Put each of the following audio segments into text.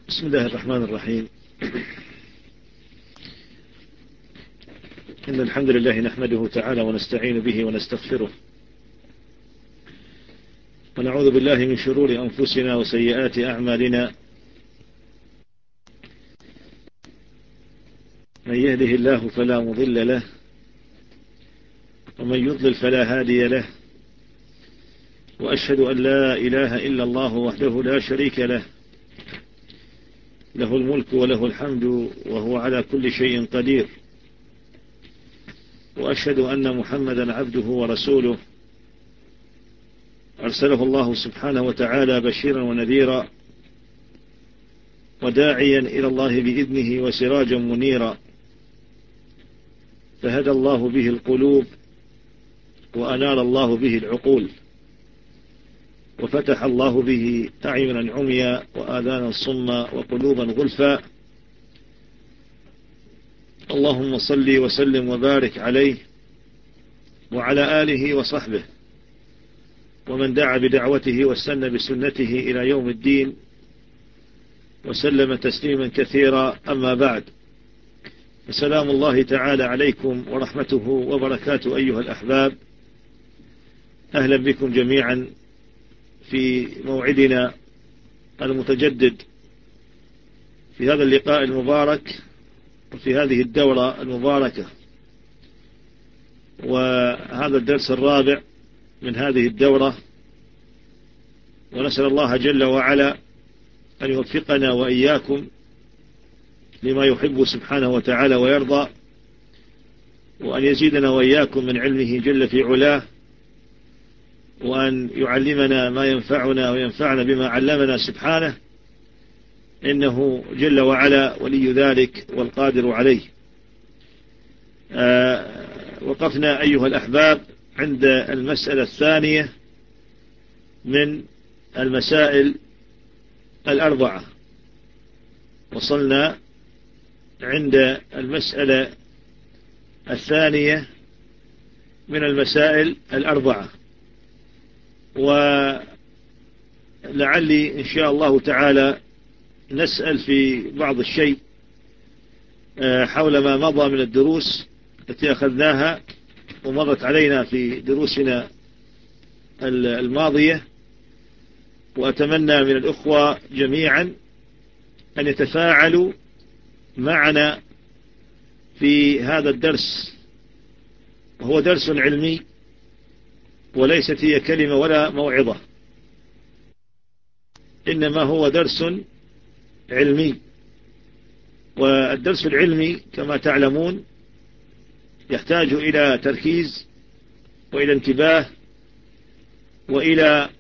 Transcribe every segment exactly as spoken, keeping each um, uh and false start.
بسم الله الرحمن الرحيم. إن الحمد لله نحمده تعالى ونستعين به ونستغفره، ونعوذ بالله من شرور أنفسنا وسيئات أعمالنا. من يهده الله فلا مضل له، ومن يضلل فلا هادي له، وأشهد أن لا إله إلا الله وحده لا شريك له، له الملك وله الحمد وهو على كل شيء قدير. وأشهد أن محمدا عبده ورسوله، أرسله الله سبحانه وتعالى بشيرا ونذيرا، وداعيا إلى الله بإذنه وسراجا منيرا، فهدى الله به القلوب وأنار الله به العقول، وفتح الله به أعينا عميا وآذانا صما وقلوبا غلفا. اللهم صل وسلم وبارك عليه وعلى آله وصحبه ومن دعا بدعوته واستنى بسنته إلى يوم الدين، وسلم تسليما كثيرا. أما بعد، فسلام الله تعالى عليكم ورحمته وبركاته أيها الأحباب. أهلا بكم جميعا في موعدنا المتجدد في هذا اللقاء المبارك وفي هذه الدورة المباركة، وهذا الدرس الرابع من هذه الدورة. ونسأل الله جل وعلا أن يوفقنا وإياكم لما يحب سبحانه وتعالى ويرضى، وأن يزيدنا وإياكم من علمه جل في علاه، وأن يعلمنا ما ينفعنا وينفعنا بما علمنا سبحانه، إنه جل وعلا ولي ذلك والقادر عليه. آه وقفنا أيها الأحباب عند المسألة الثانية من المسائل الأربعة، وصلنا عند المسألة الثانية من المسائل الأربعة، ولعلي إن شاء الله تعالى نسأل في بعض الشيء حول ما مضى من الدروس التي أخذناها ومضت علينا في دروسنا الماضية. وأتمنى من الأخوة جميعا أن يتفاعلوا معنا في هذا الدرس، وهو درس علمي وليست هي كلمة ولا موعظة، إنما هو درس علمي. والدرس العلمي كما تعلمون يحتاج إلى تركيز وإلى انتباه وإلى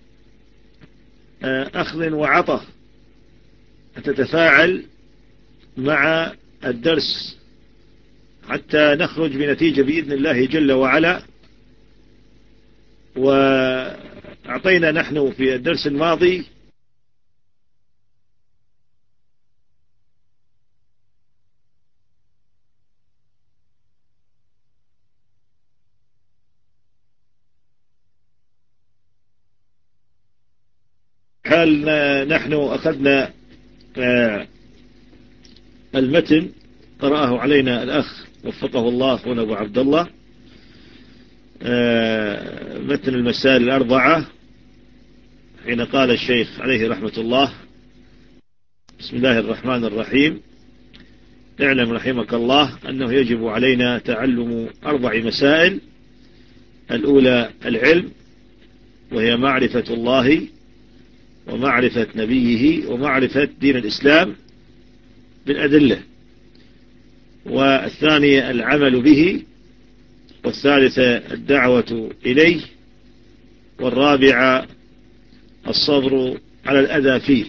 أخذ وعطاء، أن تتفاعل مع الدرس حتى نخرج بنتيجة بإذن الله جل وعلا. وأعطينا نحن في الدرس الماضي حال نحن أخذنا المتن قرأه علينا الأخ وفقه الله أخونا أبو عبد الله، متن المسائل الأربعة، حين قال الشيخ عليه رحمة الله: بسم الله الرحمن الرحيم. اعلم رحمك الله أنه يجب علينا تعلم أربع مسائل. الأولى العلم، وهي معرفة الله ومعرفة نبيه ومعرفة دين الإسلام بالأدلة. والثانية العمل به، والثالثة الدعوة إليه، والرابعة الصبر على الأذى فيه.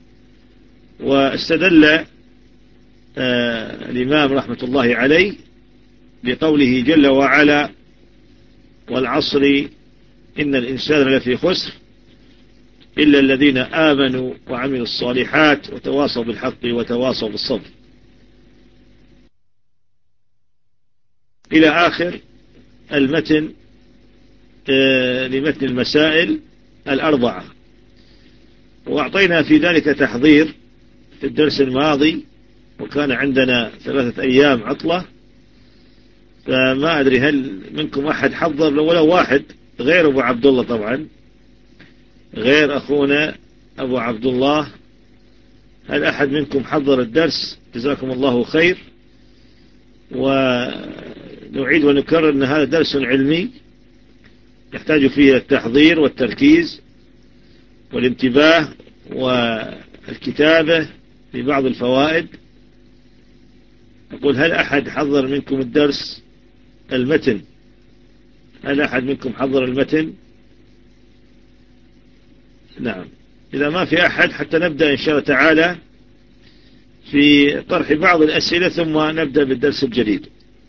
واستدل آه الإمام رحمة الله عليه بقوله جل وعلا: والعصر إن الإنسان لفي خسر إلا الذين آمنوا وعملوا الصالحات وتواصوا بالحق وتواصوا بالصبر، إلى آخر المتن آه لمتن المسائل الأربعة. وأعطينا في ذلك تحضير في الدرس الماضي وكان عندنا ثلاثة أيام عطلة، فما أدري هل منكم أحد حضر ولو واحد غير أبو عبد الله، طبعا غير أخونا أبو عبد الله. هل أحد منكم حضر الدرس؟ جزاكم الله خير. ونعيد ونكرر أن هذا درس علمي يحتاج فيه التحضير والتركيز والانتباه والكتابة لبعض الفوائد. أقول هل أحد حضر منكم الدرس المتن؟ هل أحد منكم حضر المتن؟ نعم. إذا ما في أحد حتى نبدأ إن شاء الله تعالى في طرح بعض الأسئلة ثم نبدأ بالدرس الجديد.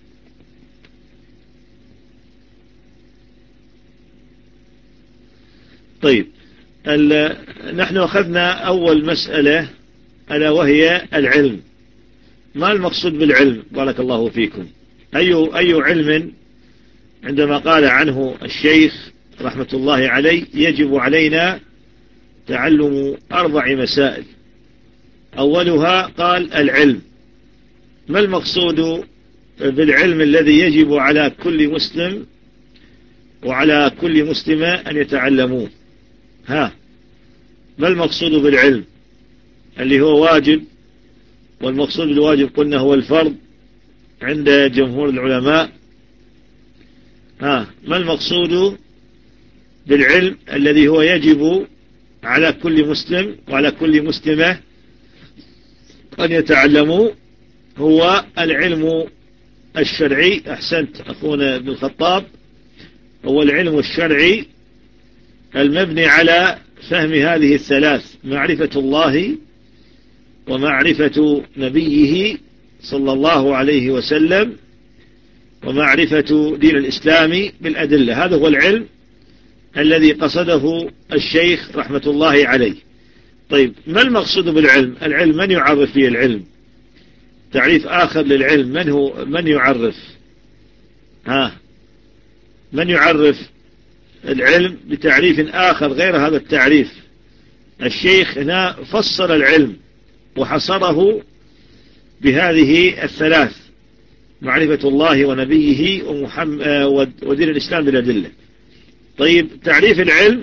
طيب، نحن أخذنا أول مسألة ألا وهي العلم. ما المقصود بالعلم؟ بارك الله فيكم. أي, أي علم عندما قال عنه الشيخ رحمة الله عليه يجب علينا تعلم أربع مسائل. أولها قال العلم. ما المقصود بالعلم الذي يجب على كل مسلم وعلى كل مسلمة أن يتعلموه؟ ها، ما المقصود بالعلم اللي هو واجب؟ والمقصود بالواجب قلنا هو الفرض عند جمهور العلماء. ها، ما المقصود بالعلم الذي هو يجب على كل مسلم وعلى كل مسلمة أن يتعلموا؟ هو العلم الشرعي. أحسنت أخونا ابن الخطاب، هو العلم الشرعي المبني على فهم هذه الثلاث: معرفة الله ومعرفة نبيه صلى الله عليه وسلم ومعرفة دين الإسلام بالأدلة. هذا هو العلم الذي قصده الشيخ رحمة الله عليه. طيب، ما المقصود بالعلم؟ العلم من يعرف فيه العلم؟ تعريف آخر للعلم، من هو من يعرف؟ ها، من يعرف العلم بتعريف آخر غير هذا التعريف؟ الشيخ هنا فصل العلم وحصره بهذه الثلاث: معرفة الله ونبيه ومحمد ودين الإسلام بالأدلة. طيب، تعريف العلم،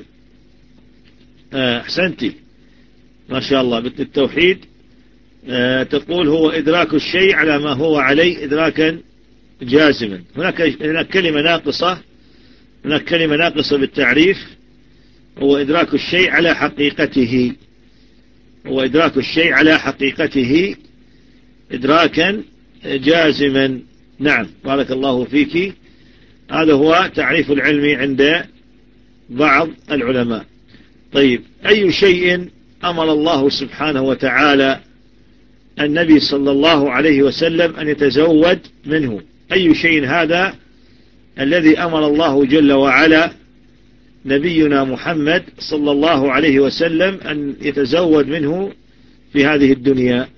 أحسنتي ما شاء الله بالتوحيد، تقول هو إدراك الشيء على ما هو عليه إدراكا جازما. هناك هناك كلمة ناقصة، هناك كلمة ناقصة بالتعريف، هو إدراك الشيء على حقيقته. هو إدراك الشيء على حقيقته إدراكا جازما. نعم، بارك الله فيك. هذا هو تعريف العلم عند بعض العلماء. طيب، أي شيء أمر الله سبحانه وتعالى النبي صلى الله عليه وسلم أن يتزود منه؟ أي شيء هذا الذي أمر الله جل وعلا نبينا محمد صلى الله عليه وسلم أن يتزود منه في هذه الدنيا؟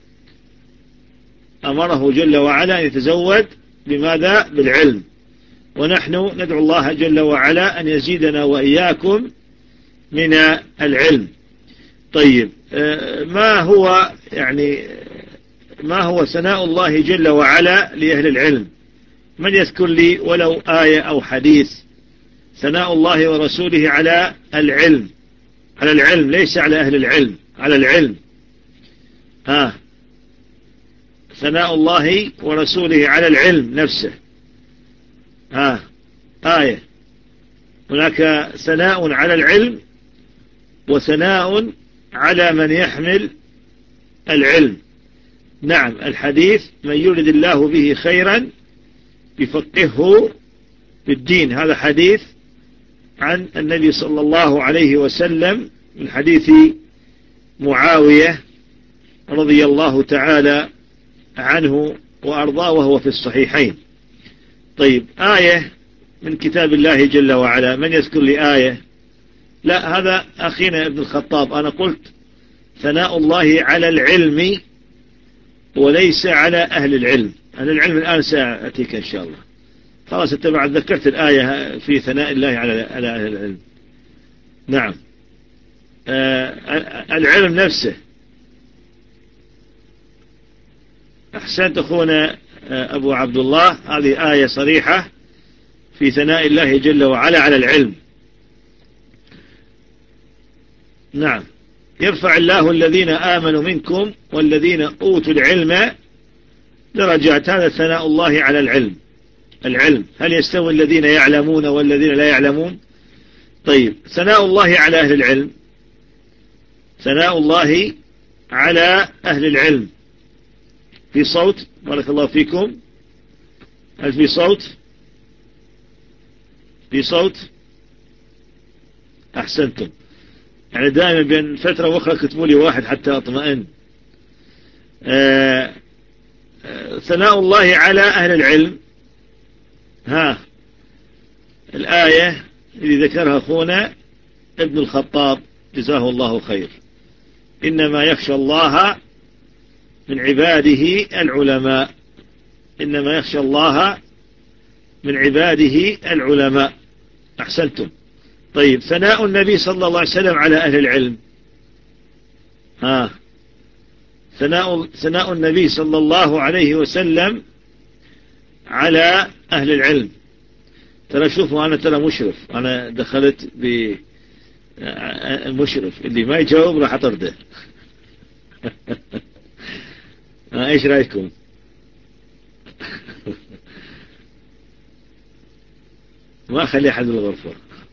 أمره جل وعلا أن يتزود بماذا؟ بالعلم. ونحن ندعو الله جل وعلا أن يزيدنا وإياكم من العلم. طيب، ما هو يعني ما هو ثناء الله جل وعلا لأهل العلم؟ من يذكر لي ولو آية أو حديث ثناء الله ورسوله على العلم؟ على العلم، ليس على أهل العلم، على العلم. ها، ثناء الله ورسوله على العلم نفسه. ها، آية. هناك ثناء على العلم وثناء على من يحمل العلم. نعم، الحديث: من يرد الله به خيرا يفقهه في الدين. هذا حديث عن النبي صلى الله عليه وسلم من حديث معاوية رضي الله تعالى عنه وأرضاه وهو في الصحيحين. طيب، آية من كتاب الله جل وعلا، من يذكر لي آية؟ لا، هذا أخينا ابن الخطاب. أنا قلت ثناء الله على العلم وليس على أهل العلم. أهل العلم الآن سأتيك إن شاء الله. خلاص، أنت بعد ذكرت الآية في ثناء الله على أهل العلم. نعم، آه العلم نفسه. أحسنت أخونا أبو عبد الله، هذه آية صريحة في ثناء الله جل وعلا على العلم. نعم، يرفع الله الذين آمنوا منكم والذين أوتوا العلم درجات. هذا ثناء الله على العلم. العلم، هل يستوي الذين يعلمون والذين لا يعلمون؟ طيب، ثناء الله على أهل العلم، ثناء الله على أهل العلم في صوت؟ بارك الله فيكم. هل في صوت؟ في صوت؟ أحسنتم. يعني دائما بين فترة وأخرى كتبوا لي واحد حتى أطمئن. آه آه ثناء الله على أهل العلم. ها الآية اللي ذكرها أخونا ابن الخطاب جزاه الله خير: إنما يخشى الله من عباده العلماء. إنما يخشى الله من عباده العلماء. أحسنتم. طيب، ثناء النبي صلى الله عليه وسلم على أهل العلم. ها ثناء ثناء النبي صلى الله عليه وسلم على أهل العلم. ترى شوفوا، أنا ترى مشرف، أنا دخلت بمشرف، اللي ما يجاوب راح أطرده. إيش رأيكم؟ ما أخلي أحد بالغرفة.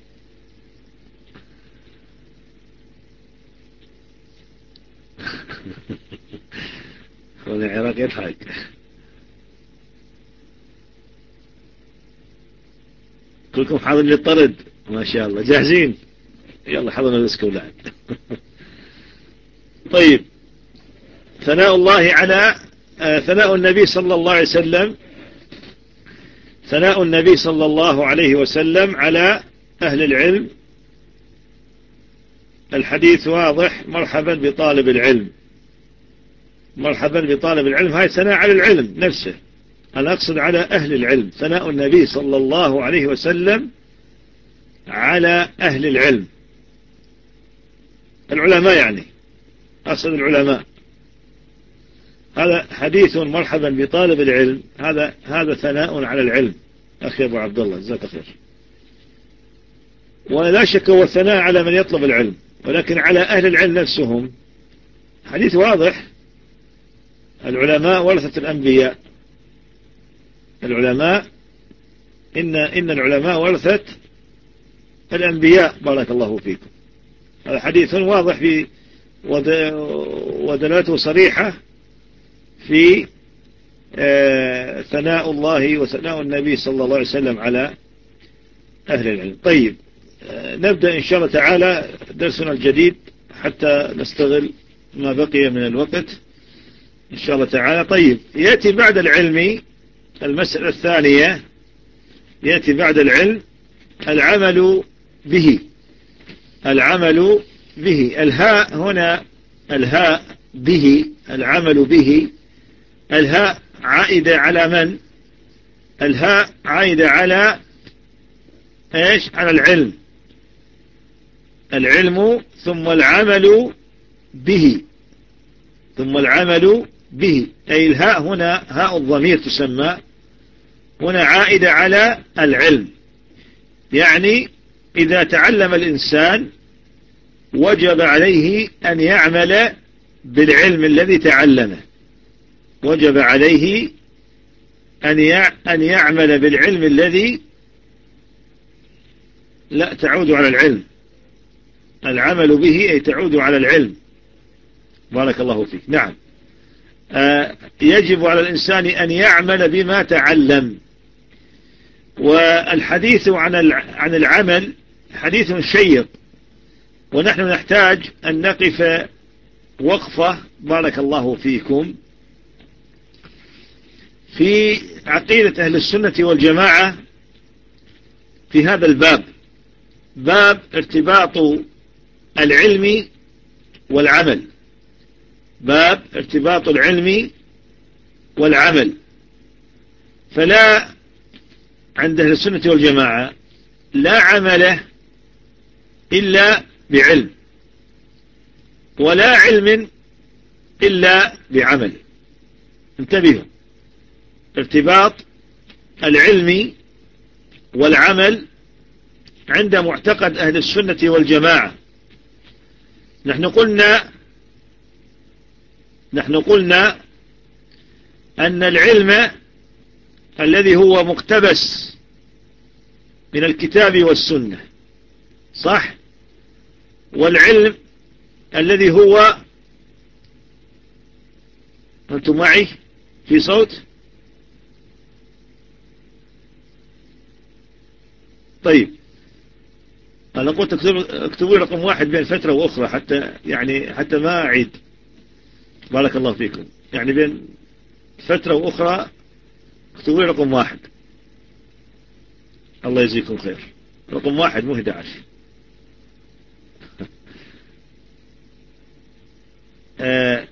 هنا العراق يضحك. كلكم حاضرين للطرد ما شاء الله، جاهزين؟ يلا حضرنا رزق أولاد. طيب، ثناء الله على آه ثناء النبي صلى الله عليه وسلم ثناء النبي صلى الله عليه وسلم على أهل العلم. الحديث واضح: مرحبا بطالب العلم، مرحبا بطالب العلم. هاي ثناء على العلم نفسه، أنا أقصد على أهل العلم. ثناء النبي صلى الله عليه وسلم على أهل العلم، العلماء يعني، أقصد العلماء. هذا حديث مرحبا بطالب العلم، هذا هذا ثناء على العلم. أخي أبو عبد الله جزاك خير. ولا شك هو الثناء على من يطلب العلم، ولكن على أهل العلم نفسهم حديث واضح: العلماء ورثة الأنبياء. العلماء إن إن العلماء ورثة الأنبياء. بارك الله فيكم. هذا حديث واضح في ودلالته صريحة في آه ثناء الله وثناء النبي صلى الله عليه وسلم على أهل العلم. طيب، آه نبدأ إن شاء الله تعالى درسنا الجديد حتى نستغل ما بقي من الوقت إن شاء الله تعالى. طيب، يأتي بعد العلم المسألة الثانية، يأتي بعد العلم العمل به. العمل به، الهاء هنا، الهاء به، العمل به. الهاء عائدة على من؟ الهاء عائدة على ايش؟ على العلم. العلم ثم العمل به، ثم العمل به، أي الهاء هنا هاء الضمير تسمى هنا عائدة على العلم. يعني إذا تعلم الإنسان وجب عليه أن يعمل بالعلم الذي تعلمه، وجب عليه أن يعمل بالعلم الذي لا تعود على العلم. العمل به أي تعود على العلم. بارك الله فيك. نعم، آه يجب على الإنسان أن يعمل بما تعلم. والحديث عن عن العمل حديث شيق، ونحن نحتاج أن نقف وقفة بارك الله فيكم في عقيدة أهل السنة والجماعة في هذا الباب، باب ارتباط العلم والعمل، باب ارتباط العلم والعمل. فلا عند أهل السنة والجماعة لا عمل إلا بعلم، ولا علم إلا بعمل. انتبهوا، ارتباط العلم والعمل عند معتقد أهل السنة والجماعة. نحن قلنا نحن قلنا أن العلم الذي هو مقتبس من الكتاب والسنة صح، والعلم الذي هو، أنتم معي في صوت؟ طيب أنا قلت اكتبوا رقم واحد بين فترة وأخرى حتى يعني حتى ما أعيد. بارك الله فيكم. يعني بين فترة وأخرى اكتبوا رقم واحد. الله يجزيكم خير. رقم واحد مو أحد عشر. آه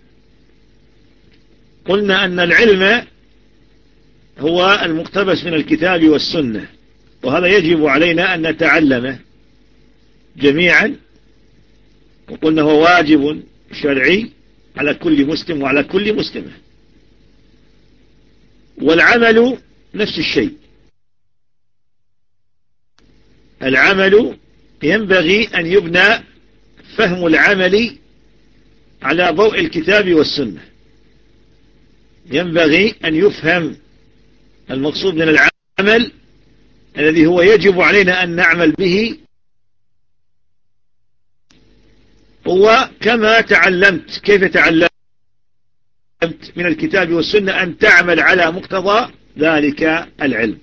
قلنا أن العلم هو المقتبس من الكتاب والسنة، وهذا يجب علينا أن نتعلمه جميعا، وقلنا هو واجب شرعي على كل مسلم وعلى كل مسلمة. والعمل نفس الشيء، العمل ينبغي أن يبنى فهم العمل على ضوء الكتاب والسنة، ينبغي أن يفهم المقصود من العمل الذي هو يجب علينا أن نعمل به هو كما تعلمت. كيف تعلمت من الكتاب والسنة؟ أن تعمل على مقتضى ذلك العلم.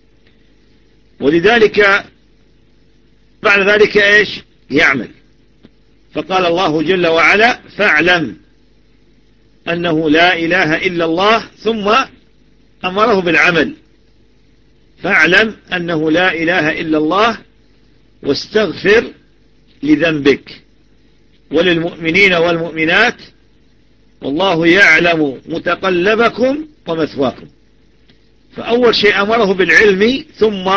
ولذلك بعد ذلك إيش يعمل؟ فقال الله جل وعلا فاعلم أنه لا إله إلا الله، ثم أمره بالعمل. فاعلم أنه لا إله إلا الله واستغفر لذنبك وللمؤمنين والمؤمنات والله يعلم متقلبكم ومثواكم. فأول شيء أمره بالعلم، ثم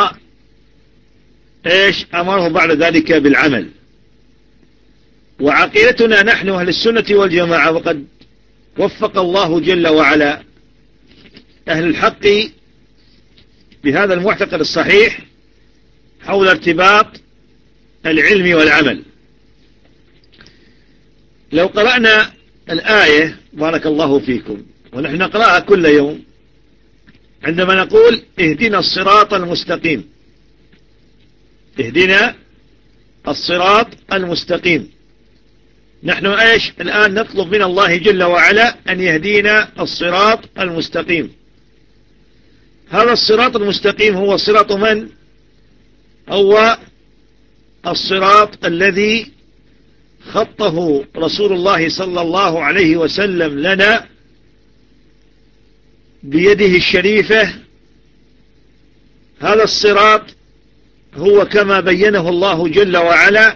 إيش أمره بعد ذلك بالعمل. وعقيدتنا نحن أهل السنة والجماعة، وقد وفق الله جل وعلا أهل الحق بهذا المعتقد الصحيح حول ارتباط العلم والعمل. لو قرأنا الآية بارك الله فيكم، ونحن نقرأها كل يوم، عندما نقول اهدنا الصراط المستقيم، اهدنا الصراط المستقيم، نحن ايش الآن نطلب من الله جل وعلا أن يهدينا الصراط المستقيم. هذا الصراط المستقيم هو صراط من؟ هو الصراط الذي خطه رسول الله صلى الله عليه وسلم لنا بيده الشريفة. هذا الصراط هو كما بينه الله جل وعلا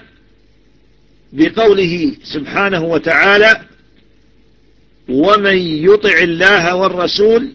بقوله سبحانه وتعالى ومن يطع الله والرسول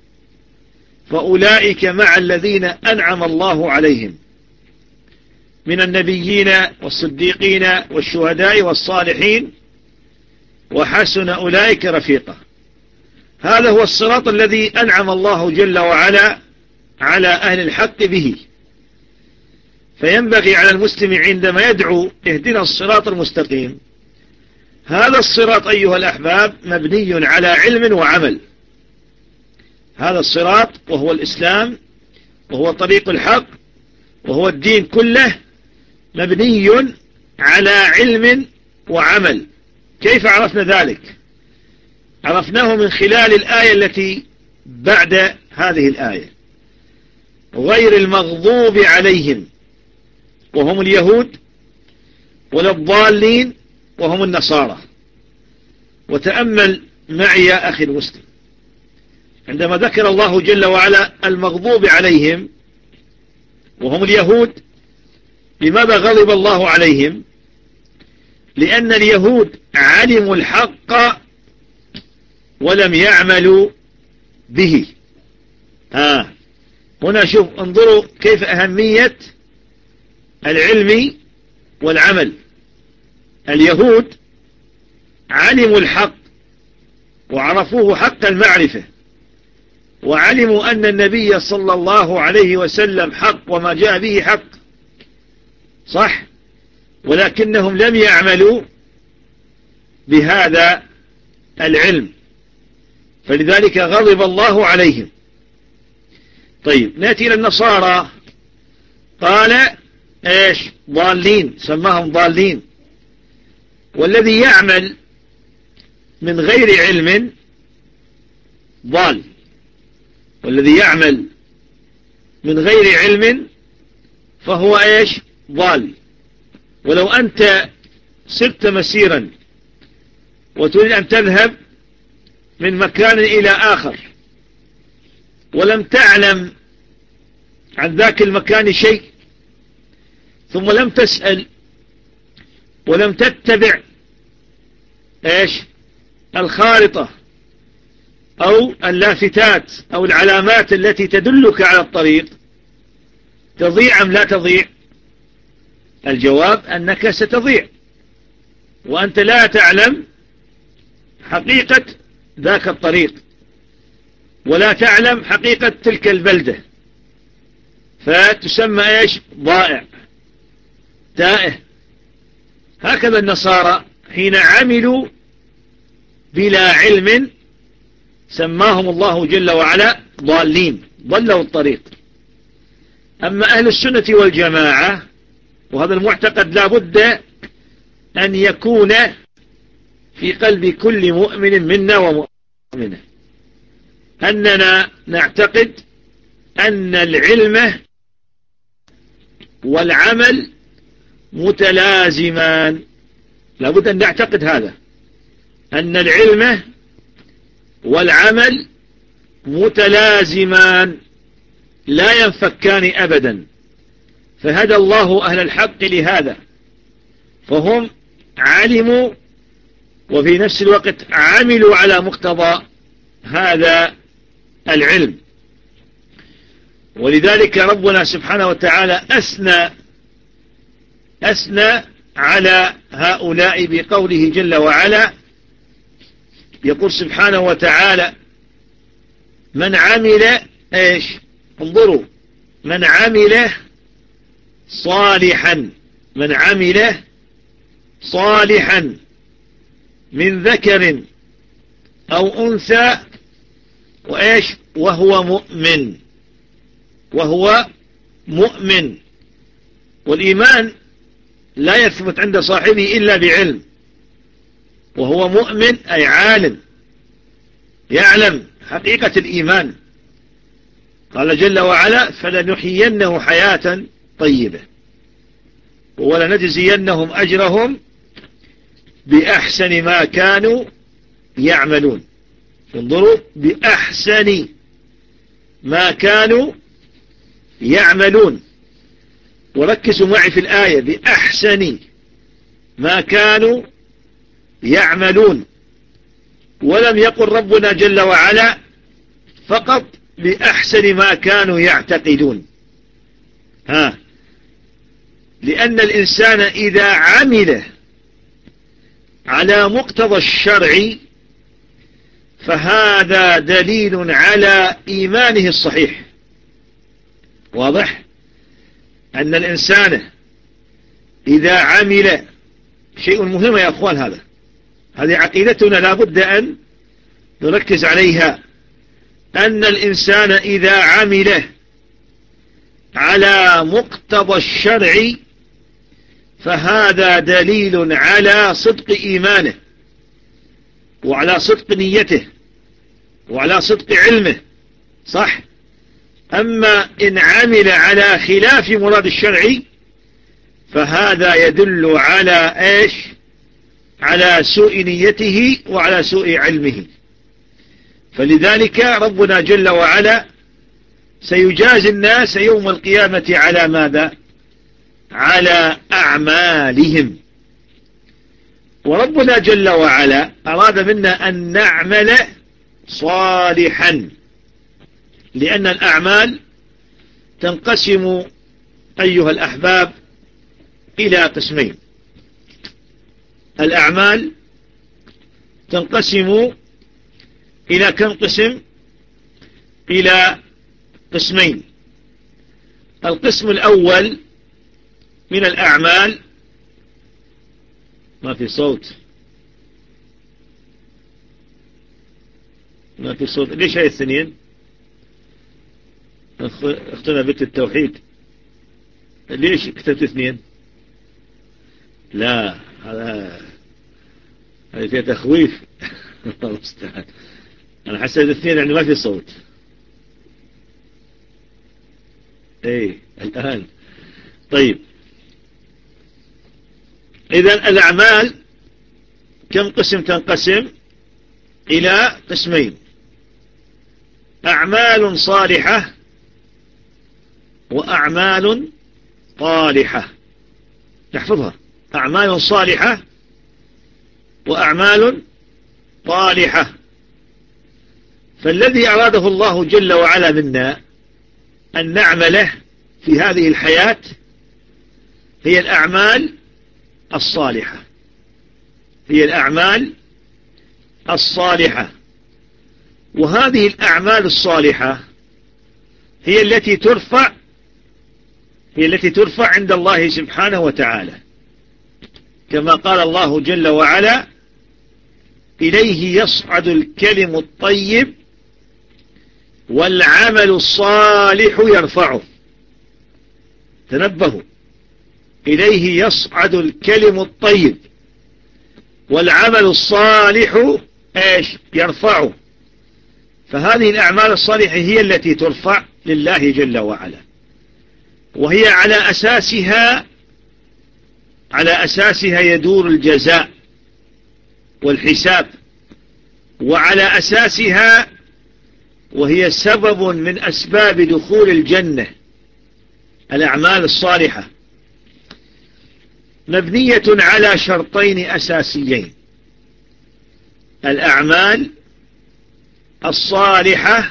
فأولئك مع الذين أنعم الله عليهم من النبيين والصديقين والشهداء والصالحين وحسن أولئك رفيقا. هذا هو الصراط الذي أنعم الله جل وعلا على أهل الحق به. فينبغي على المسلم عندما يدعو اهدنا الصراط المستقيم، هذا الصراط أيها الأحباب مبني على علم وعمل. هذا الصراط وهو الإسلام وهو طريق الحق وهو الدين كله مبني على علم وعمل. كيف عرفنا ذلك؟ عرفناه من خلال الآية التي بعد هذه الآية غير المغضوب عليهم وهم اليهود ولا الضالين وهم النصارى. وتأمل معي يا أخي المسلم، عندما ذكر الله جل وعلا المغضوب عليهم وهم اليهود، لماذا غضب الله عليهم؟ لأن اليهود علموا الحق ولم يعملوا به. آه. هنا شوف انظروا كيف أهمية العلم والعمل. اليهود علموا الحق وعرفوه حق المعرفة وعلموا أن النبي صلى الله عليه وسلم حق وما جاء به حق، صح، ولكنهم لم يعملوا بهذا العلم، فلذلك غضب الله عليهم. طيب نأتي إلى النصارى، قال إيش؟ ضالين، سماهم ضالين. والذي يعمل من غير علم ضال، والذي يعمل من غير علم فهو إيش؟ ضال. ولو أنت سرت مسيرا وتريد أن تذهب من مكان إلى آخر ولم تعلم عن ذاك المكان شيء، ثم لم تسأل ولم تتبع إيش؟ الخارطة أو اللافتات أو العلامات التي تدلك على الطريق، تضيع أم لا تضيع؟ الجواب أنك ستضيع، وأنت لا تعلم حقيقة ذاك الطريق ولا تعلم حقيقة تلك البلدة، فتسمى إيش؟ ضائع، تائه. هكذا النصارى حين عملوا بلا علم سماهم الله جل وعلا ضالين، ضلوا الطريق. أما أهل السنة والجماعة، وهذا المعتقد لا بد أن يكون في قلب كل مؤمن منا ومؤمنة، أننا نعتقد أن العلم والعمل متلازمان. لا بد أن نعتقد هذا، أن العلم والعمل متلازمان لا ينفكان أبدا. فهدى الله أهل الحق لهذا، فهم علموا وفي نفس الوقت عملوا على مقتضى هذا العلم. ولذلك ربنا سبحانه وتعالى أثنى أثنى على هؤلاء بقوله جل وعلا، يقول سبحانه وتعالى: من عمل ايش؟ انظروا، من عمل صالحا، من عمل صالحا من ذكر أو أنثى وإيش؟ وهو مؤمن، وهو مؤمن. والإيمان لا يثبت عند صاحبه إلا بعلم، وهو مؤمن أي عالم يعلم حقيقة الإيمان. قال جل وعلا: فلنحيينه حياة طيبة ولنجزينهم أجرهم بأحسن ما كانوا يعملون. انظروا، بأحسن ما كانوا يعملون. وركزوا معي في الآية: بأحسن ما كانوا يعملون. ولم يقل ربنا جل وعلا فقط بأحسن ما كانوا يعتقدون. ها، لأن الإنسان إذا عمل على مقتضى الشرع فهذا دليل على إيمانه الصحيح. واضح أن الإنسان إذا عمل شيء مهم يا أخوان، هذا هذه عقيدتنا لا بد أن نركز عليها، أن الإنسان إذا عمل على مقتضى الشرع فهذا دليل على صدق إيمانه وعلى صدق نيته وعلى صدق علمه، صح؟ أما إن عمل على خلاف مراد الشرع فهذا يدل على إيش؟ على سوء نيته وعلى سوء علمه. فلذلك ربنا جل وعلا سيجازي الناس يوم القيامة على ماذا؟ على أعمالهم. وربنا جل وعلا أراد منا أن نعمل صالحا، لأن الأعمال تنقسم أيها الأحباب إلى قسمين. الأعمال تنقسم إلى كم قسم؟ إلى قسمين. القسم الأول من الأعمال، ما في صوت ما في صوت ليش هاي الثنين؟ اختنا بنت التوحيد ليش كتبت اثنين؟ لا هذا هذه فيها تخويف. الله المستعان. أنا حسيت اثنين يعني ما في صوت. ايه الآن طيب. إذن الأعمال كم قسم تنقسم؟ إلى قسمين: أعمال صالحة وأعمال طالحة. نحفظها: أعمال صالحة وأعمال طالحة. فالذي أراده الله جل وعلا منا أن نعمله في هذه الحياة هي الأعمال الصالحة، هي الأعمال الصالحة. وهذه الأعمال الصالحة هي التي ترفع هي التي ترفع عند الله سبحانه وتعالى، كما قال الله جل وعلا: إليه يصعد الكلم الطيب والعمل الصالح يرفعه. تنبهوا: إليه يصعد الكلم الطيب والعمل الصالح ايش؟ يرفعه. فهذه الأعمال الصالحة هي التي ترفع لله جل وعلا، وهي على أساسها على أساسها يدور الجزاء والحساب، وعلى أساسها وهي سبب من أسباب دخول الجنة. الأعمال الصالحة مبنية على شرطين أساسيين: الأعمال الصالحة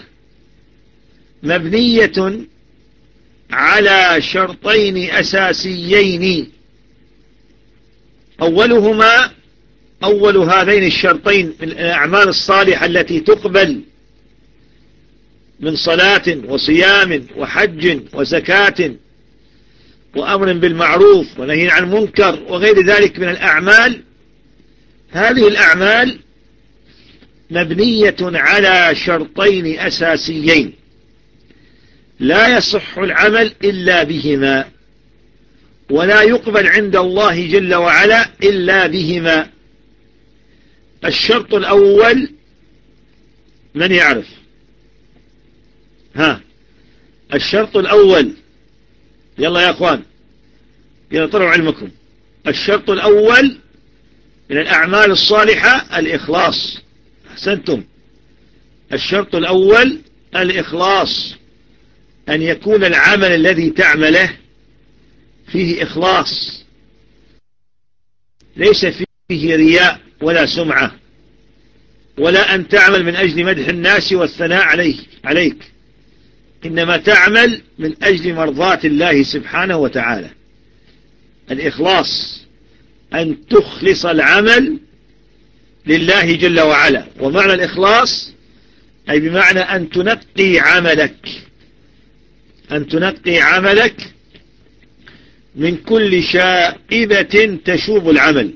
مبنية على شرطين أساسيين. أولهما أول هذين الشرطين من الأعمال الصالحة التي تقبل من صلاة وصيام وحج وزكاة وأمر بالمعروف ونهي عن المنكر وغير ذلك من الأعمال، هذه الأعمال مبنية على شرطين أساسيين لا يصح العمل إلا بهما، ولا يقبل عند الله جل وعلا إلا بهما. الشرط الأول من يعرف؟ ها الشرط الأول، يلا يا أخوان يلا طلعوا علمكم. الشرط الأول من الأعمال الصالحة الإخلاص. أحسنتم. الشرط الأول الإخلاص، أن يكون العمل الذي تعمله فيه إخلاص، ليس فيه رياء ولا سمعة، ولا أن تعمل من أجل مدح الناس والثناء عليه عليك، إنما تعمل من أجل مرضاة الله سبحانه وتعالى. الإخلاص أن تخلص العمل لله جل وعلا. ومعنى الإخلاص أي بمعنى أن تنقي عملك أن تنقي عملك من كل شائبة تشوب العمل.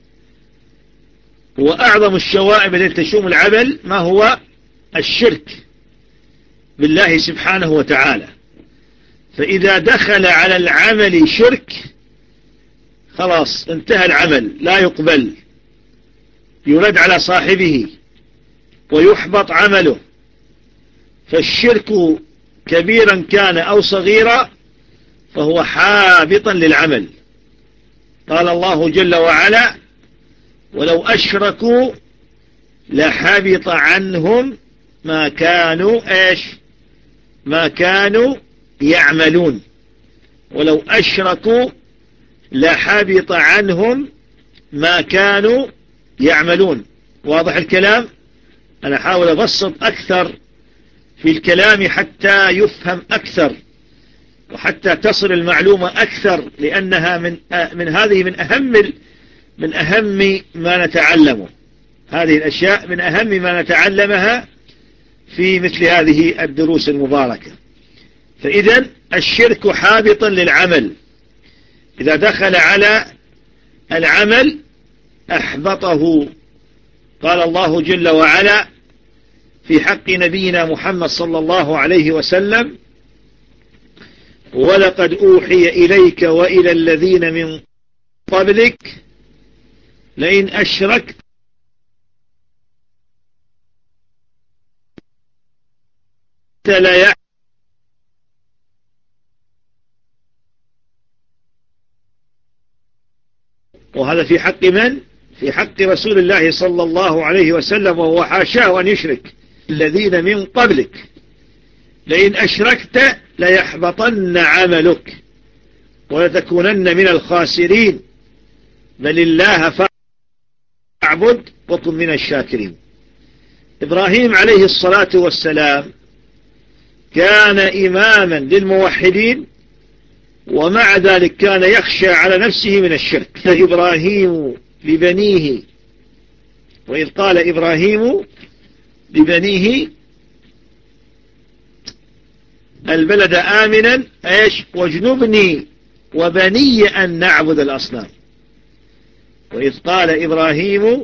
وأعظم الشوائب التي تشوب العمل ما هو؟ الشرك بالله سبحانه وتعالى. فإذا دخل على العمل شرك خلاص انتهى العمل، لا يقبل، يرد على صاحبه ويحبط عمله. فالشرك كبيرا كان أو صغيرا فهو حابطا للعمل. قال الله جل وعلا: ولو أشركوا لحبط عنهم ما كانوا إيش ما كانوا يعملون. ولو أشركوا لحبط عنهم ما كانوا يعملون. واضح الكلام؟ أنا أحاول أبسط أكثر في الكلام حتى يفهم أكثر وحتى تصل المعلومة أكثر، لأنها من من هذه من أهم من أهم ما نتعلمه. هذه الأشياء من أهم ما نتعلمها في مثل هذه الدروس المباركة. فإذا الشرك حابط للعمل، إذا دخل على العمل أحبطه. قال الله جل وعلا في حق نبينا محمد صلى الله عليه وسلم: ولقد أوحي إليك وإلى الذين من قبلك لئن أشركت ليحبطن. وهذا في حق من؟ في حق رسول الله صلى الله عليه وسلم، وهو حاشاه أن يشرك. الذين من قبلك لئن أشركت ليحبطن عملك ولتكونن من الخاسرين بل الله فاعبد وكن من الشاكرين. إبراهيم عليه الصلاة والسلام كان إماما للموحدين، ومع ذلك كان يخشى على نفسه من الشرك. إبراهيم لبنيه وإذ قال إبراهيم لبنيه البلد آمنا ايش واجنبني وبني أن نعبد الأصنام. وإذ قال إبراهيم،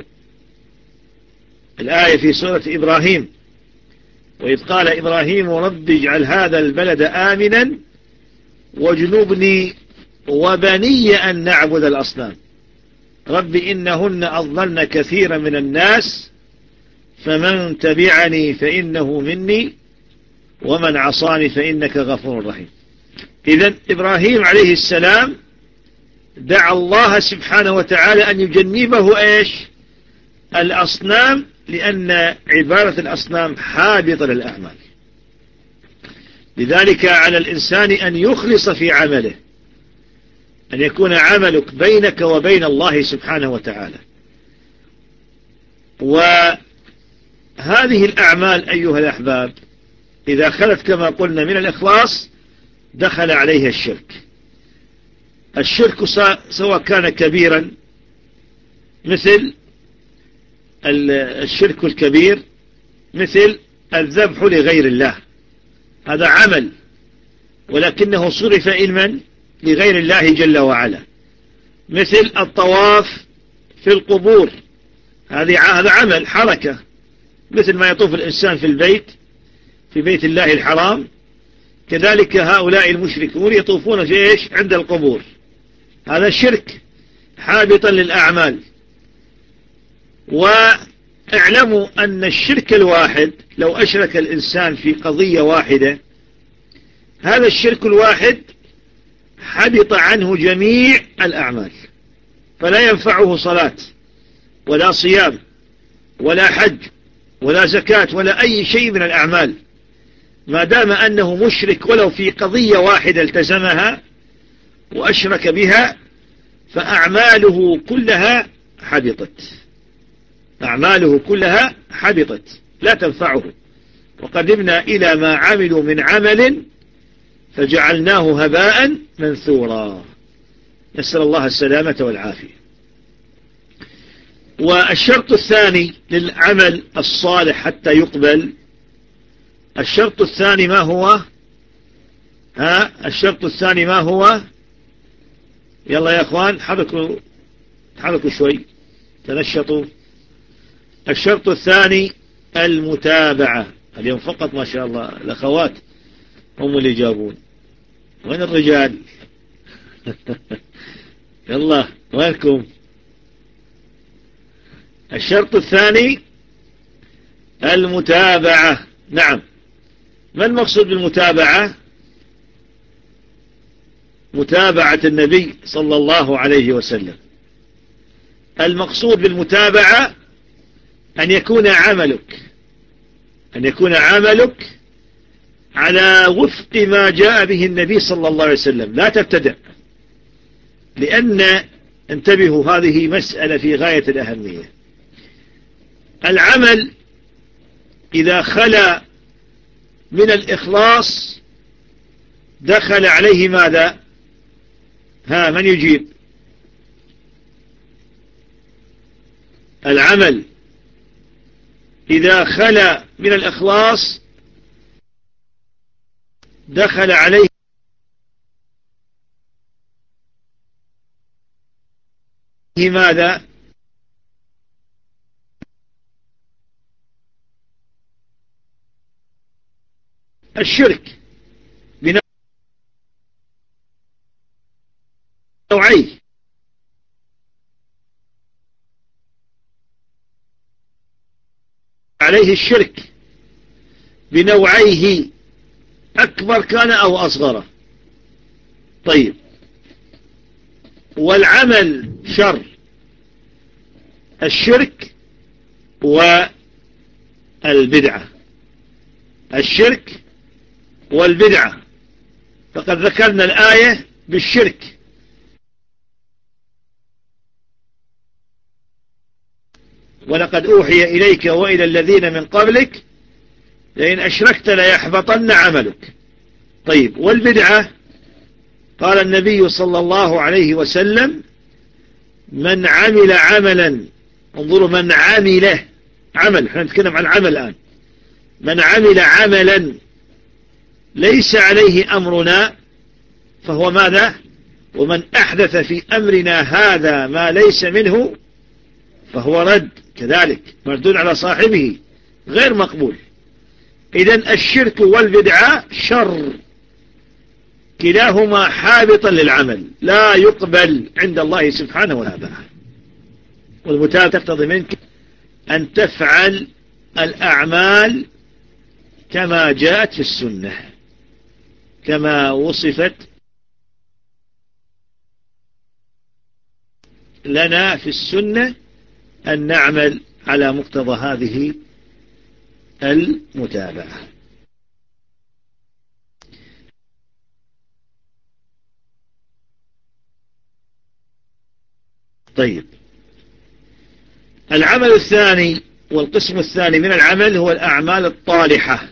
الآية في سورة إبراهيم: وإذ قال إبراهيم رب اجعل هذا البلد آمنا واجنبني وبني أن نعبد الأصنام رب إنهن أضللن كثيرا من الناس فمن تبعني فإنه مني ومن عصاني فإنك غفور رحيم. إذن إبراهيم عليه السلام دعا الله سبحانه وتعالى أن يجنبه إيش؟ الأصنام، لأن عبادة الأصنام حابطة للأعمال. لذلك على الإنسان أن يخلص في عمله، أن يكون عملك بينك وبين الله سبحانه وتعالى. وهذه الأعمال أيها الأحباب إذا خلت كما قلنا من الإخلاص دخل عليها الشرك. الشرك سواء كان كبيرا مثل الشرك الكبير، مثل الذبح لغير الله، هذا عمل ولكنه صرف علما لغير الله جل وعلا. مثل الطواف في القبور، هذا عمل حركة، مثل ما يطوف الإنسان في البيت في بيت الله الحرام، كذلك هؤلاء المشركون يطوفون في إيش؟ عند القبور. هذا شرك حابطا للأعمال. واعلموا أن الشرك الواحد لو أشرك الإنسان في قضية واحدة، هذا الشرك الواحد حبط عنه جميع الأعمال، فلا ينفعه صلاة ولا صيام ولا حج ولا زكاة ولا أي شيء من الأعمال، ما دام أنه مشرك ولو في قضية واحدة التزمها وأشرك بها، فأعماله كلها حبطت، أعماله كلها حبطت لا تنفعه. وقدمنا إلى ما عملوا من عمل فجعلناه هباء منثورا، نسأل الله السلامة والعافية. والشرط الثاني للعمل الصالح حتى يقبل، الشرط الثاني ما هو؟ ها الشرط الثاني ما هو؟ يلا يا أخوان حركوا حركوا شوي، تنشطوا. الشرط الثاني المتابعة. اليوم فقط ما شاء الله الأخوات هم اللي يجابون، وين الرجال؟ يلا وينكم؟ الشرط الثاني المتابعة. نعم، ما المقصود بالمتابعة؟ متابعة النبي صلى الله عليه وسلم. المقصود بالمتابعة أن يكون عملك أن يكون عملك على وفق ما جاء به النبي صلى الله عليه وسلم، لا تبتدع. لأن انتبهوا، هذه مسألة في غاية الأهمية. العمل إذا خلا من الإخلاص دخل عليه ماذا؟ ها من يجيب؟ العمل إذا خلا من الإخلاص دخل عليه ماذا؟ الشرك بنوعيه. عليه الشرك بنوعيه، أكبر كان أو أصغر. طيب، والعمل شر الشرك والبدعة، الشرك والبدعة. فقد ذكرنا الآية بالشرك، ولقد أوحي إليك وإلى الذين من قبلك لئن أشركت ليحبطن عملك. طيب، والبدعة قال النبي صلى الله عليه وسلم من عمل عملا، انظروا، من عمله عمل، احنا نتكلم عن عمل الآن، من عمل عملا ليس عليه أمرنا فهو ماذا؟ ومن أحدث في أمرنا هذا ما ليس منه فهو رد، كذلك مردود على صاحبه، غير مقبول. إذن الشرك والبدعة شر، كلاهما حابطا للعمل، لا يقبل عند الله سبحانه وتعالى. والمتابعة تقتضي منك أن تفعل الأعمال كما جاءت في السنة، كما وصفت لنا في السنة، أن نعمل على مقتضى هذه المتابعة. طيب، العمل الثاني والقسم الثاني من العمل هو الأعمال الطالحة.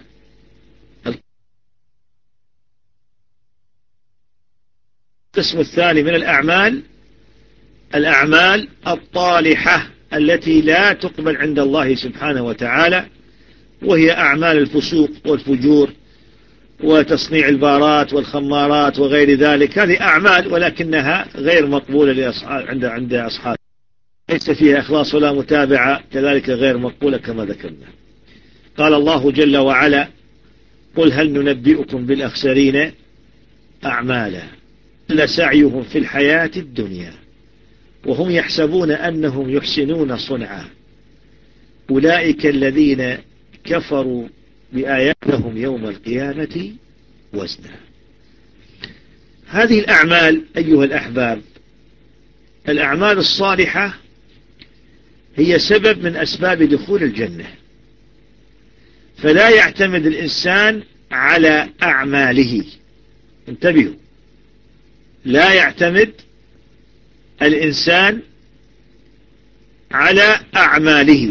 القسم الثاني من الأعمال الأعمال الطالحة التي لا تقبل عند الله سبحانه وتعالى، وهي أعمال الفسوق والفجور وتصنيع البارات والخمارات وغير ذلك. هذه أعمال ولكنها غير مقبولة عند عند أصحاب، ليس فيها إخلاص ولا متابعة، كذلك غير مقبولة كما ذكرنا. قال الله جل وعلا قل هل ننبئكم بالأخسرين أعمالا لسعيهم في الحياة الدنيا وهم يحسبون أنهم يحسنون صنعا أولئك الذين كفروا بآياتهم يوم القيامة وزنا. هذه الأعمال أيها الأحباب، الأعمال الصالحة هي سبب من أسباب دخول الجنة، فلا يعتمد الإنسان على أعماله. انتبهوا، لا يعتمد الإنسان على أعماله،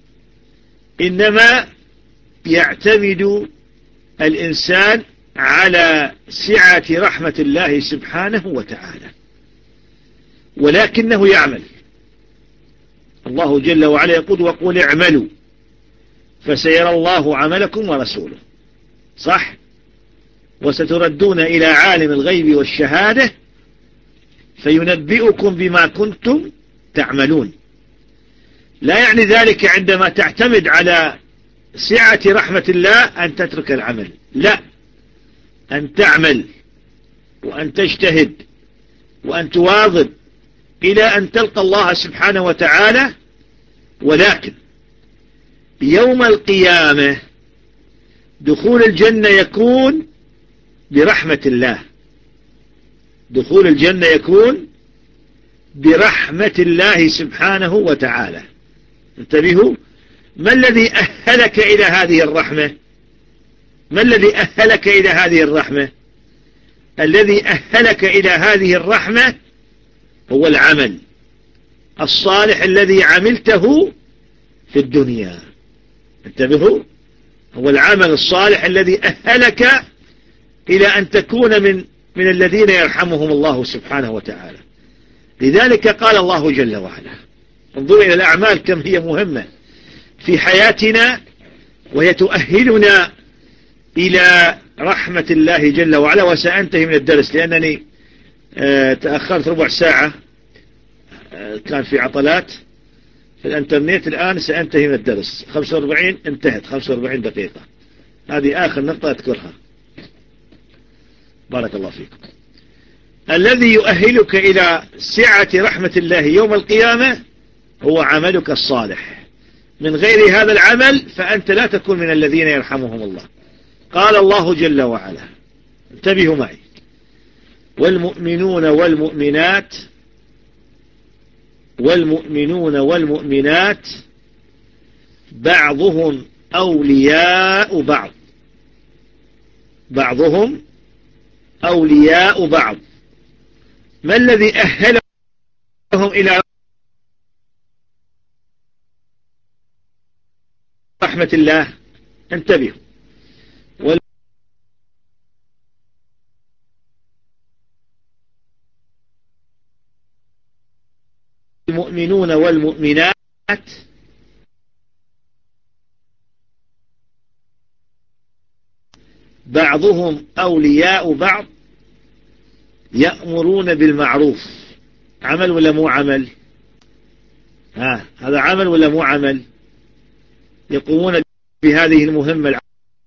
إنما يعتمد الإنسان على سعة رحمة الله سبحانه وتعالى، ولكنه يعمل. الله جل وعلا يقول وقل اعملوا فسيرى الله عملكم ورسوله، صح؟ وستردون إلى عالم الغيب والشهادة فينبئكم بما كنتم تعملون. لا يعني ذلك عندما تعتمد على سعة رحمة الله أن تترك العمل، لا، أن تعمل وأن تجتهد وأن تواظب إلى أن تلقى الله سبحانه وتعالى. ولكن يوم القيامة دخول الجنة يكون برحمة الله، دخول الجنة يكون برحمة الله سبحانه وتعالى. انتبهوا، ما الذي أهلك إلى هذه الرحمة؟ ما الذي أهلك إلى هذه الرحمة؟ الذي أهلك إلى هذه الرحمة هو العمل الصالح الذي عملته في الدنيا. انتبهوا، هو العمل الصالح الذي أهلك إلى أن تكون من من الذين يرحمهم الله سبحانه وتعالى. لذلك قال الله جل وعلا، انظروا إلى الأعمال كم هي مهمة. في حياتنا، وهي تؤهلنا إلى رحمة الله جل وعلا. وسأنتهي من الدرس لأنني تأخرت ربع ساعة، كان في عطلات في الانترنت. الآن سأنتهي من الدرس. خمسة وأربعين انتهت، خمسة وأربعين دقيقة. هذه آخر نقطة أذكرها. بارك الله فيكم. الذي يؤهلك إلى سعة رحمة الله يوم القيامة هو عملك الصالح. من غير هذا العمل فأنت لا تكون من الذين يرحمهم الله. قال الله جل وعلا، انتبهوا معي: والمؤمنون والمؤمنات والمؤمنون والمؤمنات بعضهم أولياء بعض. بعضهم أولياء بعض. ما الذي أهلهم إلى رحمة الله؟ انتبهوا: والمؤمنون والمؤمنات بعضهم أولياء بعض يأمرون بالمعروف. عمل ولا مو عمل؟ ها هذا عمل ولا مو عمل؟ يقومون بهذه المهمة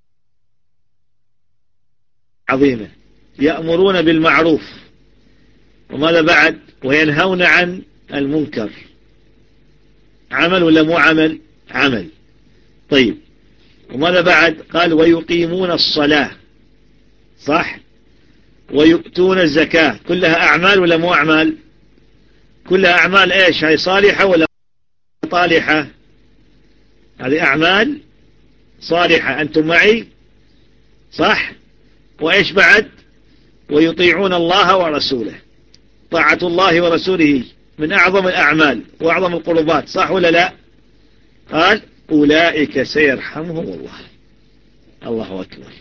العظيمة، يأمرون بالمعروف. وماذا بعد؟ وينهون عن المنكر. عمل ولا مو عمل؟ عمل. طيب، وماذا بعد؟ قال ويقيمون الصلاة، صح؟ ويؤتون الزكاة. كلها أعمال ولا مو أعمال؟ كلها أعمال. إيش هي؟ صالحة ولا طالحة؟ هذه أعمال صالحة. أنتم معي؟ صح؟ وإيش بعد؟ ويطيعون الله ورسوله. طاعة الله ورسوله من أعظم الأعمال وأعظم القربات، صح ولا لا؟ قال أولئك سيرحمهم الله. الله أكبر.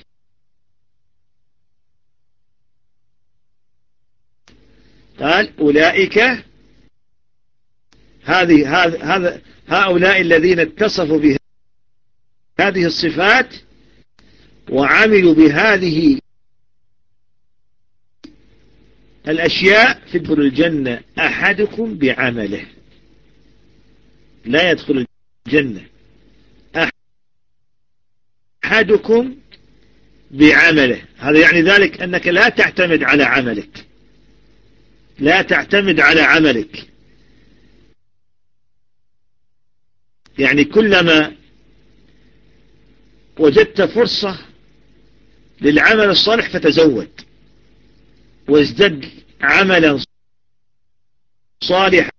قال أولئك، هذه هذا هؤلاء الذين اتصفوا بهذه الصفات وعملوا بهذه الأشياء في يدخل الجنة أحدكم بعمله. لا يدخل الجنة أحدكم بعمله. هذا يعني ذلك أنك لا تعتمد على عملك، لا تعتمد على عملك. يعني كلما وجدت فرصة للعمل الصالح فتزود وازدد عملا صالحا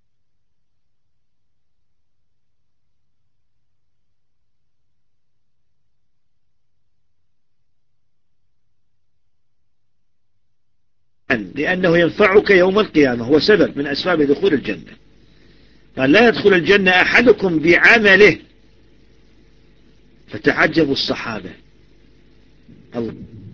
لأنه ينفعك يوم القيامة، هو سبب من أسباب دخول الجنة. قال لا يدخل الجنة أحدكم بعمله. فتعجبوا الصحابة. الله.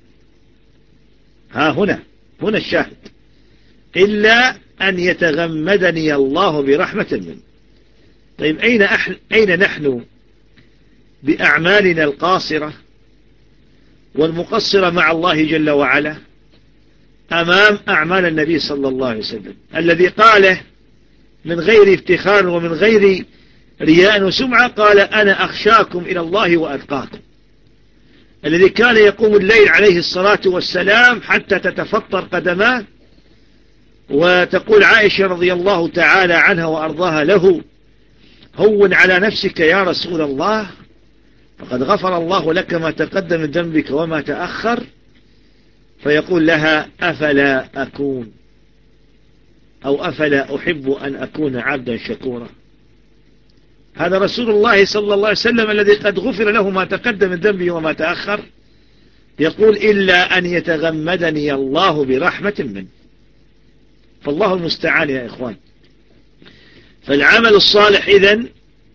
ها هنا هنا الشاهد: إلا أن يتغمدني الله برحمة منه. طيب أين, أحل أين نحن بأعمالنا القاصرة والمقصرة مع الله جل وعلا أمام أعمال النبي صلى الله عليه وسلم الذي قاله من غير افتخار ومن غير رياء وسمعة؟ قال أنا أخشاكم إلى الله وأتقاكم. الذي كان يقوم الليل عليه الصلاة والسلام حتى تتفطر قدماه، وتقول عائشة رضي الله تعالى عنها وأرضاها له: هون على نفسك يا رسول الله، فقد غفر الله لك ما تقدم من ذنبك وما تأخر. فيقول لها: أفلا أكون أو أفلا أحب أن أكون عبدا شكورا. هذا رسول الله صلى الله عليه وسلم الذي قد غفر له ما تقدم من ذنبه وما تأخر، يقول: إلا أن يتغمدني الله برحمة منه. فالله المستعان يا إخوان. فالعمل الصالح إذن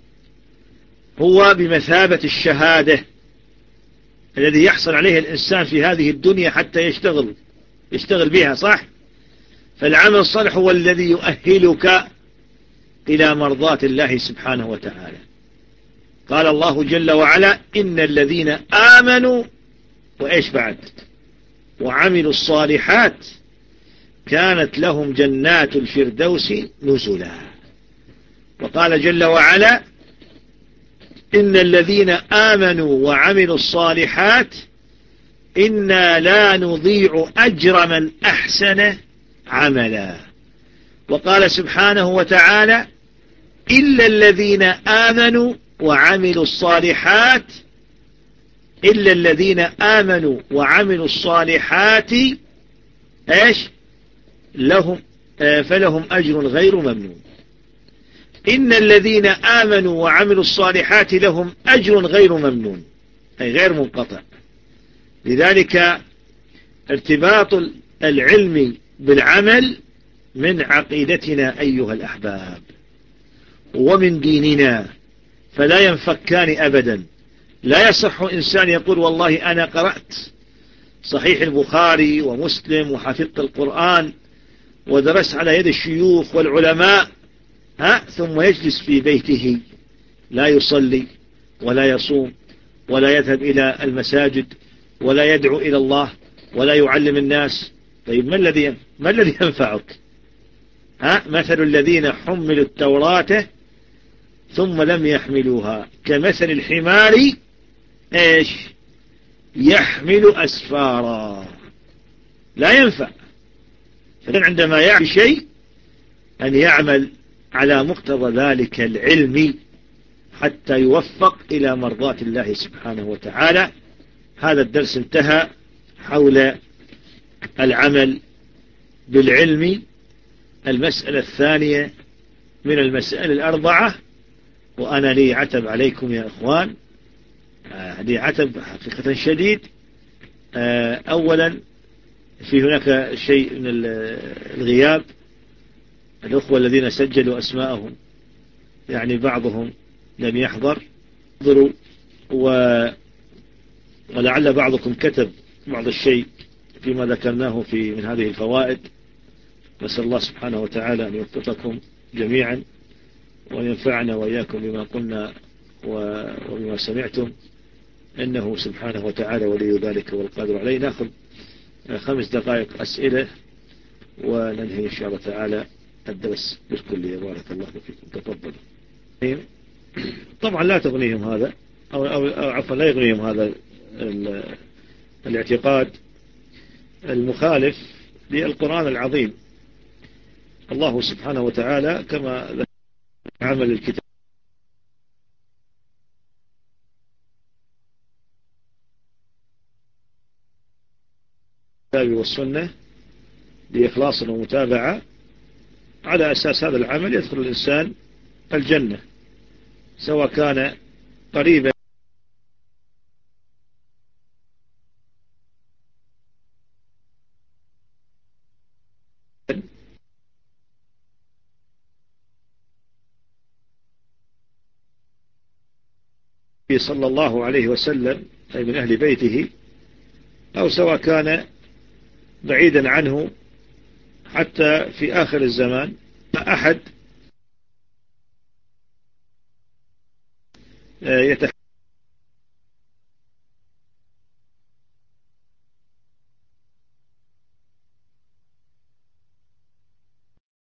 هو بمثابة الشهادة الذي يحصل عليه الإنسان في هذه الدنيا حتى يشتغل يشتغل بها، صح؟ فالعمل الصالح هو الذي يؤهلك إلى مرضاة الله سبحانه وتعالى. قال الله جل وعلا إن الذين آمنوا وإيش بعد وعملوا الصالحات كانت لهم جنات الفردوس نزلا. وقال جل وعلا إن الذين آمنوا وعملوا الصالحات إنا لا نضيع أجر من أحسن عملا. وقال سبحانه وتعالى إلا الذين آمنوا وعملوا الصالحات إلا الذين آمنوا وعملوا الصالحات إيش لهم فلهم أجر غير ممنون. إن الذين آمنوا وعملوا الصالحات لهم أجر غير ممنون أي غير منقطع. لذلك ارتباط العلم بالعمل من عقيدتنا أيها الأحباب ومن ديننا، فلا ينفكان أبدا. لا يصح إنسان يقول والله أنا قرأت صحيح البخاري ومسلم وحفظت القرآن ودرست على يد الشيوخ والعلماء ها ثم يجلس في بيته لا يصلي ولا يصوم ولا يذهب إلى المساجد ولا يدعو إلى الله ولا يعلم الناس. طيب ما الذي ما الذي ينفعك؟ ها مثل الذين حملوا التوراة ثم لم يحملوها كمثل الحمار ايش يحمل أسفارا. لا ينفع. فإن عندما يعمل شيء أن يعمل على مقتضى ذلك العلم حتى يوفق إلى مرضاة الله سبحانه وتعالى. هذا الدرس انتهى حول العمل بالعلم. المسألة الثانية من المسائل الأربعة، وأنا لي عتب عليكم يا إخوان، لي عتب حقيقة شديد. أولا في هناك شيء من الغياب. الأخوة الذين سجلوا أسماءهم يعني بعضهم لم يحضر حضروا، ولعل بعضكم كتب بعض الشيء فيما ذكرناه في من هذه الفوائد. نسأل الله سبحانه وتعالى أن يوفقكم جميعا وأن ينفعنا وإياكم بما قلنا وبما سمعتم، إنه سبحانه وتعالى ولي ذلك والقادر عليه. نأخذ خمس دقائق أسئلة وننهي إن شاء الله تعالى الدرس بالكلية. بارك الله فيكم. تفضلوا. طبعا لا تغنيهم هذا أو, أو, أو عفوا لا يغنيهم هذا الاعتقاد المخالف للقرآن العظيم. الله سبحانه وتعالى كما عمل الكتاب والسنة لإخلاص ومتابعة، على أساس هذا العمل يدخل الإنسان الجنة سواء كان قريبا صلى الله عليه وسلم أي من أهل بيته، أو سواء كان بعيدا عنه حتى في آخر الزمان. أحد يتحدث